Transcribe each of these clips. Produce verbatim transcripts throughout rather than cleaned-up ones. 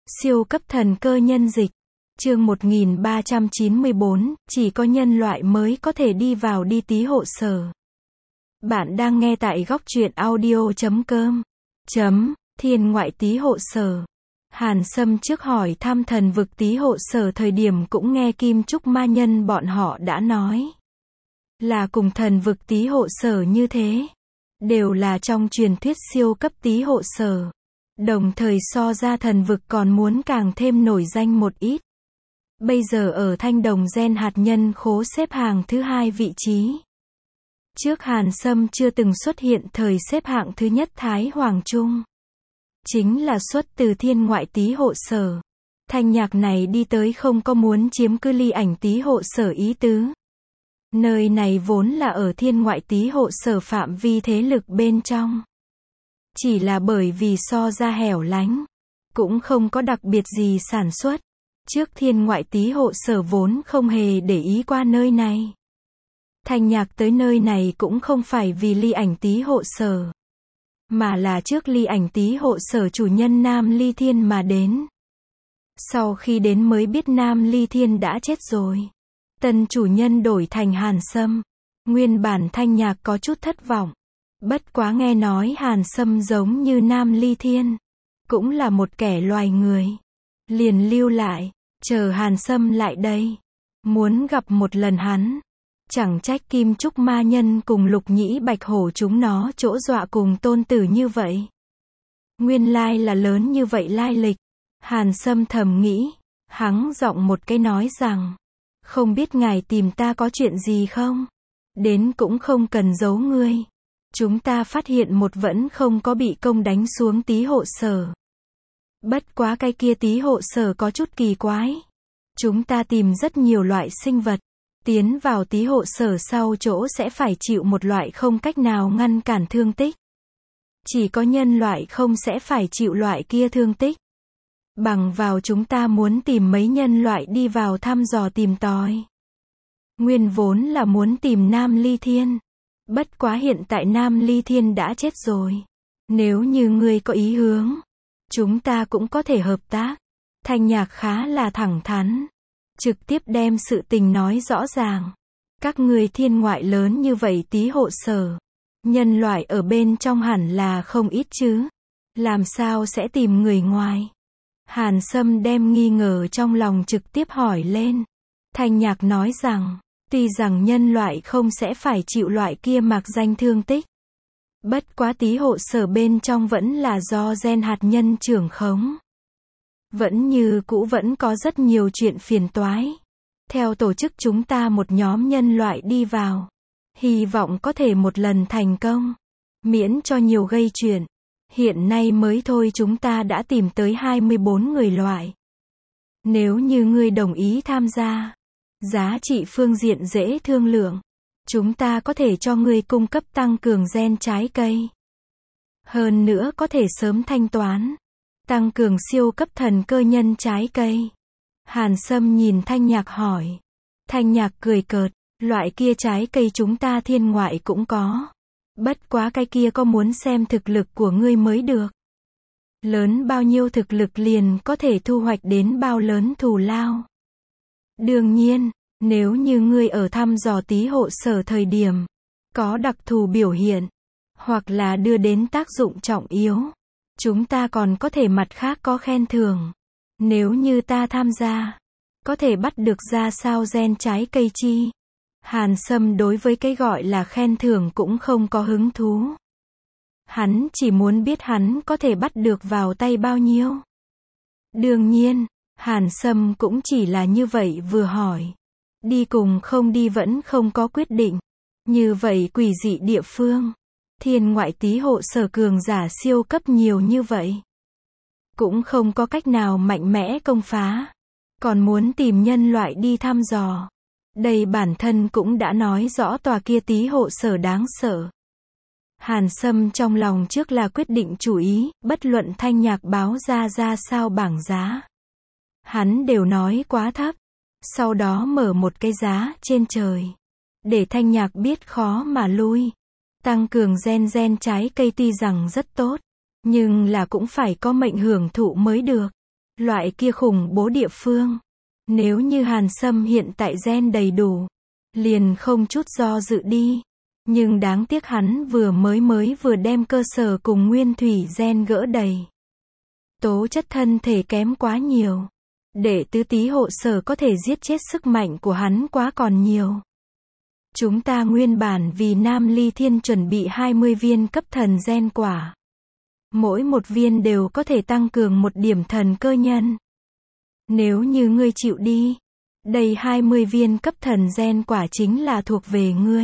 Siêu cấp thần cơ nhân dịch. Chương một nghìn ba trăm chín mươi bốn, chỉ có nhân loại mới có thể đi vào đi tí hộ sở. Bạn đang nghe tại góc truyện audio chấm com. Chấm, thiên ngoại tí hộ sở. Hàn Sâm trước hỏi thăm thần vực tí hộ sở thời điểm cũng nghe Kim Trúc ma nhân bọn họ đã nói. Là cùng thần vực tí hộ sở như thế. Đều là trong truyền thuyết siêu cấp tí hộ sở. Đồng thời so ra thần vực còn muốn càng thêm nổi danh một ít. Bây giờ ở thanh đồng gen hạt nhân khố xếp hàng thứ hai vị trí. Trước Hàn Sâm chưa từng xuất hiện thời xếp hạng thứ nhất Thái Hoàng Trung. Chính là xuất từ thiên ngoại tí hộ sở. Thanh nhạc này đi tới không có muốn chiếm cứ ly ảnh tí hộ sở ý tứ. Nơi này vốn là ở thiên ngoại tí hộ sở phạm vi thế lực bên trong. Chỉ là bởi vì so ra hẻo lánh. Cũng không có đặc biệt gì sản xuất. Trước thiên ngoại tí hộ sở vốn không hề để ý qua nơi này. Thanh nhạc tới nơi này cũng không phải vì ly ảnh tí hộ sở. Mà là trước ly ảnh tí hộ sở chủ nhân Nam Ly Thiên mà đến. Sau khi đến mới biết Nam Ly Thiên đã chết rồi. Tân chủ nhân đổi thành Hàn Sâm. Nguyên bản thanh nhạc có chút thất vọng. Bất quá nghe nói Hàn Sâm giống như Nam Ly Thiên. Cũng là một kẻ loài người. Liền lưu lại, chờ Hàn Sâm lại đây. Muốn gặp một lần hắn. Chẳng trách Kim Trúc ma nhân cùng Lục Nhĩ Bạch Hổ chúng nó chỗ dọa cùng tôn tử như vậy. Nguyên lai là lớn như vậy lai lịch. Hàn Sâm thầm nghĩ. Hắng giọng một cái nói rằng. Không biết ngài tìm ta có chuyện gì không? Đến cũng không cần giấu ngươi. Chúng ta phát hiện một vẫn không có bị công đánh xuống tí hộ sở. Bất quá cái kia tí hộ sở có chút kỳ quái. Chúng ta tìm rất nhiều loại sinh vật. Tiến vào tí hộ sở sau chỗ sẽ phải chịu một loại không cách nào ngăn cản thương tích. Chỉ có nhân loại không sẽ phải chịu loại kia thương tích. Bằng vào chúng ta muốn tìm mấy nhân loại đi vào thăm dò tìm tòi. Nguyên vốn là muốn tìm Nam Ly Thiên. Bất quá hiện tại Nam Ly Thiên đã chết rồi. Nếu như ngươi có ý hướng, chúng ta cũng có thể hợp tác. Thanh nhạc khá là thẳng thắn. Trực tiếp đem sự tình nói rõ ràng. Các ngươi thiên ngoại lớn như vậy tí hộ sở. Nhân loại ở bên trong hẳn là không ít chứ. Làm sao sẽ tìm người ngoài? Hàn Sâm đem nghi ngờ trong lòng trực tiếp hỏi lên. Thanh nhạc nói rằng, tuy rằng nhân loại không sẽ phải chịu loại kia mạc danh thương tích. Bất quá tí hộ sở bên trong vẫn là do gen hạt nhân trưởng khống. Vẫn như cũ vẫn có rất nhiều chuyện phiền toái. Theo tổ chức chúng ta một nhóm nhân loại đi vào. Hy vọng có thể một lần thành công. Miễn cho nhiều gây chuyện. Hiện nay mới thôi chúng ta đã tìm tới hai mươi bốn người loại. Nếu như ngươi đồng ý tham gia. Giá trị phương diện dễ thương lượng. Chúng ta có thể cho ngươi cung cấp tăng cường gen trái cây. Hơn nữa có thể sớm thanh toán. Tăng cường siêu cấp thần cơ nhân trái cây. Hàn Sâm nhìn Thanh nhạc hỏi. Thanh nhạc cười cợt. Loại kia trái cây chúng ta thiên ngoại cũng có. Bất quá cái kia có muốn xem thực lực của ngươi mới được. Lớn bao nhiêu thực lực liền có thể thu hoạch đến bao lớn thù lao. Đương nhiên, nếu như ngươi ở thăm dò tí hộ sở thời điểm, có đặc thù biểu hiện, hoặc là đưa đến tác dụng trọng yếu, chúng ta còn có thể mặt khác có khen thưởng. Nếu như ta tham gia, có thể bắt được ra sao gen trái cây chi. Hàn Sâm đối với cái gọi là khen thưởng cũng không có hứng thú. Hắn chỉ muốn biết hắn có thể bắt được vào tay bao nhiêu. Đương nhiên, Hàn Sâm cũng chỉ là như vậy vừa hỏi. Đi cùng không đi vẫn không có quyết định. Như vậy quỷ dị địa phương. Thiên ngoại tí hộ sở cường giả siêu cấp nhiều như vậy. Cũng không có cách nào mạnh mẽ công phá. Còn muốn tìm nhân loại đi thăm dò. Đây bản thân cũng đã nói rõ tòa kia tí hộ sở đáng sợ. Hàn Sâm trong lòng trước là quyết định chủ ý, bất luận thanh nhạc báo ra ra sao bảng giá. Hắn đều nói quá thấp. Sau đó mở một cái giá trên trời. Để thanh nhạc biết khó mà lui. Tăng cường gen gen trái cây tuy rằng rất tốt. Nhưng là cũng phải có mệnh hưởng thụ mới được. Loại kia khủng bố địa phương. Nếu như Hàn Sâm hiện tại gen đầy đủ, liền không chút do dự đi. Nhưng đáng tiếc hắn vừa mới mới vừa đem cơ sở cùng nguyên thủy gen gỡ đầy. Tố chất thân thể kém quá nhiều. Để tứ tý hộ sở có thể giết chết sức mạnh của hắn quá còn nhiều. Chúng ta nguyên bản vì Nam Ly Thiên chuẩn bị hai mươi viên cấp thần gen quả. Mỗi một viên đều có thể tăng cường một điểm thần cơ nhân. Nếu như ngươi chịu đi, đây hai mươi viên cấp thần gen quả chính là thuộc về ngươi.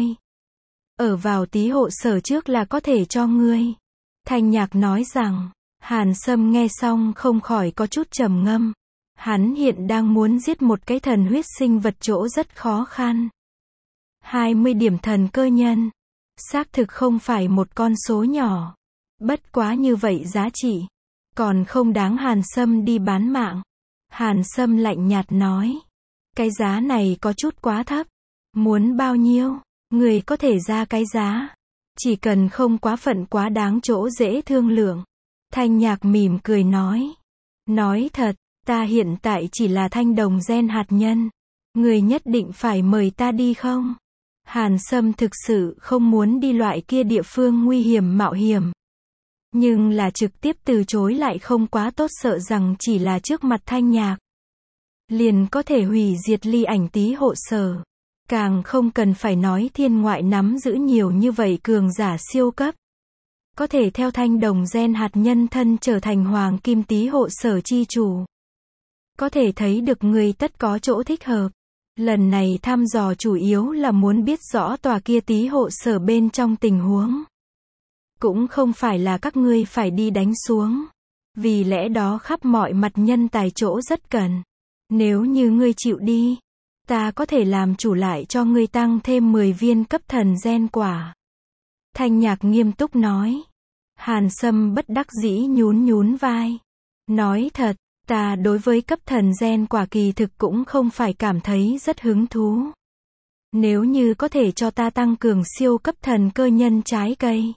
Ở vào tý hộ sở trước là có thể cho ngươi. Thanh Nhạc nói rằng, Hàn Sâm nghe xong không khỏi có chút trầm ngâm. Hắn hiện đang muốn giết một cái thần huyết sinh vật chỗ rất khó khăn. hai mươi điểm thần cơ nhân. Xác thực không phải một con số nhỏ. Bất quá như vậy giá trị. Còn không đáng Hàn Sâm đi bán mạng. Hàn Sâm lạnh nhạt nói. Cái giá này có chút quá thấp. Muốn bao nhiêu? Người có thể ra cái giá. Chỉ cần không quá phận quá đáng chỗ dễ thương lượng. Thanh Nhạc mỉm cười nói. Nói thật, ta hiện tại chỉ là thanh đồng gen hạt nhân. Người nhất định phải mời ta đi không? Hàn Sâm thực sự không muốn đi loại kia địa phương nguy hiểm mạo hiểm. Nhưng là trực tiếp từ chối lại không quá tốt, sợ rằng chỉ là trước mặt Thanh Nhạc liền có thể hủy diệt Ly Ảnh tý hộ sở. Càng không cần phải nói thiên ngoại nắm giữ nhiều như vậy cường giả siêu cấp. Có thể theo thanh đồng gen hạt nhân thân trở thành hoàng kim tý hộ sở chi chủ. Có thể thấy được người tất có chỗ thích hợp. Lần này thăm dò chủ yếu là muốn biết rõ tòa kia tý hộ sở bên trong tình huống. Cũng không phải là các ngươi phải đi đánh xuống. Vì lẽ đó khắp mọi mặt nhân tài chỗ rất cần. Nếu như ngươi chịu đi, ta có thể làm chủ lại cho ngươi tăng thêm mười viên cấp thần gen quả. Thanh Nhạc nghiêm túc nói. Hàn Sâm bất đắc dĩ nhún nhún vai. Nói thật, ta đối với cấp thần gen quả kỳ thực cũng không phải cảm thấy rất hứng thú. Nếu như có thể cho ta tăng cường siêu cấp thần cơ nhân trái cây.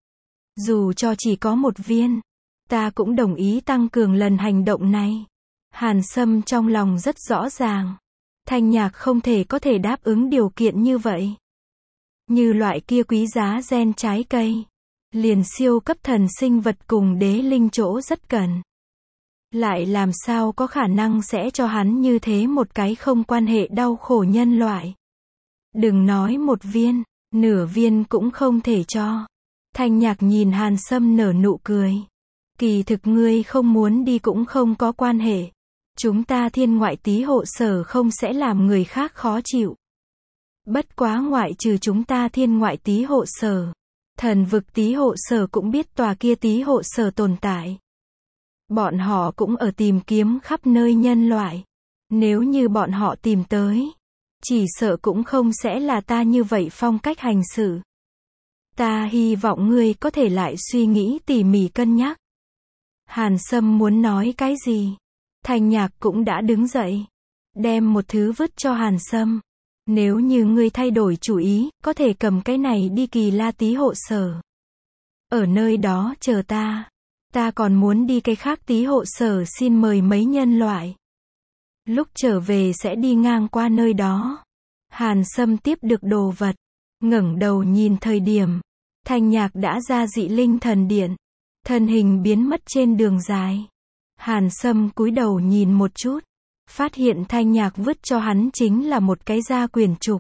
Dù cho chỉ có một viên, ta cũng đồng ý tăng cường lần hành động này. Hàn Sâm trong lòng rất rõ ràng. Thanh Nhạc không thể có thể đáp ứng điều kiện như vậy. Như loại kia quý giá gen trái cây. Liền siêu cấp thần sinh vật cùng đế linh chỗ rất cần. Lại làm sao có khả năng sẽ cho hắn như thế một cái không quan hệ đau khổ nhân loại. Đừng nói một viên, nửa viên cũng không thể cho. Thanh Nhạc nhìn Hàn Sâm nở nụ cười. Kỳ thực ngươi không muốn đi cũng không có quan hệ. Chúng ta thiên ngoại tý hộ sở không sẽ làm người khác khó chịu. Bất quá ngoại trừ chúng ta thiên ngoại tý hộ sở, thần vực tý hộ sở cũng biết tòa kia tý hộ sở tồn tại. Bọn họ cũng ở tìm kiếm khắp nơi nhân loại. Nếu như bọn họ tìm tới, chỉ sợ cũng không sẽ là ta như vậy phong cách hành xử. Ta hy vọng ngươi có thể lại suy nghĩ tỉ mỉ cân nhắc. Hàn Sâm muốn nói cái gì? Thanh Nhạc cũng đã đứng dậy. Đem một thứ vứt cho Hàn Sâm. Nếu như ngươi thay đổi chủ ý, có thể cầm cái này đi Kỳ La tý hộ sở. Ở nơi đó chờ ta. Ta còn muốn đi cái khác tý hộ sở xin mời mấy nhân loại. Lúc trở về sẽ đi ngang qua nơi đó. Hàn Sâm tiếp được đồ vật. Ngẩng đầu nhìn thời điểm. Thanh Nhạc đã ra dị linh thần điện. Thân hình biến mất trên đường dài. Hàn Sâm cúi đầu nhìn một chút. Phát hiện Thanh Nhạc vứt cho hắn chính là một cái gia quyển trục.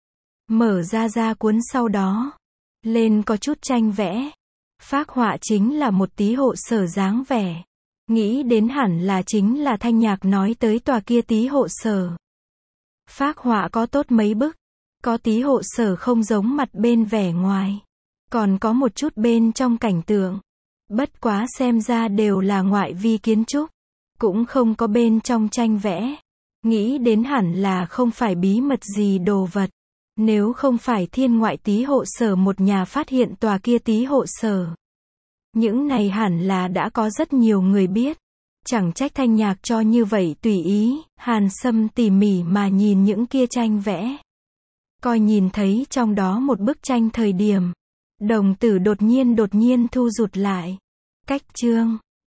Mở ra ra cuốn sau đó. Lên có chút tranh vẽ. Phác họa chính là một tý hộ sở dáng vẻ. Nghĩ đến hẳn là chính là Thanh Nhạc nói tới tòa kia tý hộ sở. Phác họa có tốt mấy bức. Có tý hộ sở không giống mặt bên vẻ ngoài. Còn có một chút bên trong cảnh tượng. Bất quá xem ra đều là ngoại vi kiến trúc. Cũng không có bên trong tranh vẽ. Nghĩ đến hẳn là không phải bí mật gì đồ vật. Nếu không phải thiên ngoại tý hộ sở một nhà phát hiện tòa kia tý hộ sở. Những này hẳn là đã có rất nhiều người biết. Chẳng trách Thanh Nhạc cho như vậy tùy ý. Hàn Sâm tỉ mỉ mà nhìn những kia tranh vẽ. Coi nhìn thấy trong đó một bức tranh thời điểm. Đồng tử đột nhiên đột nhiên thu rụt lại. Cách chương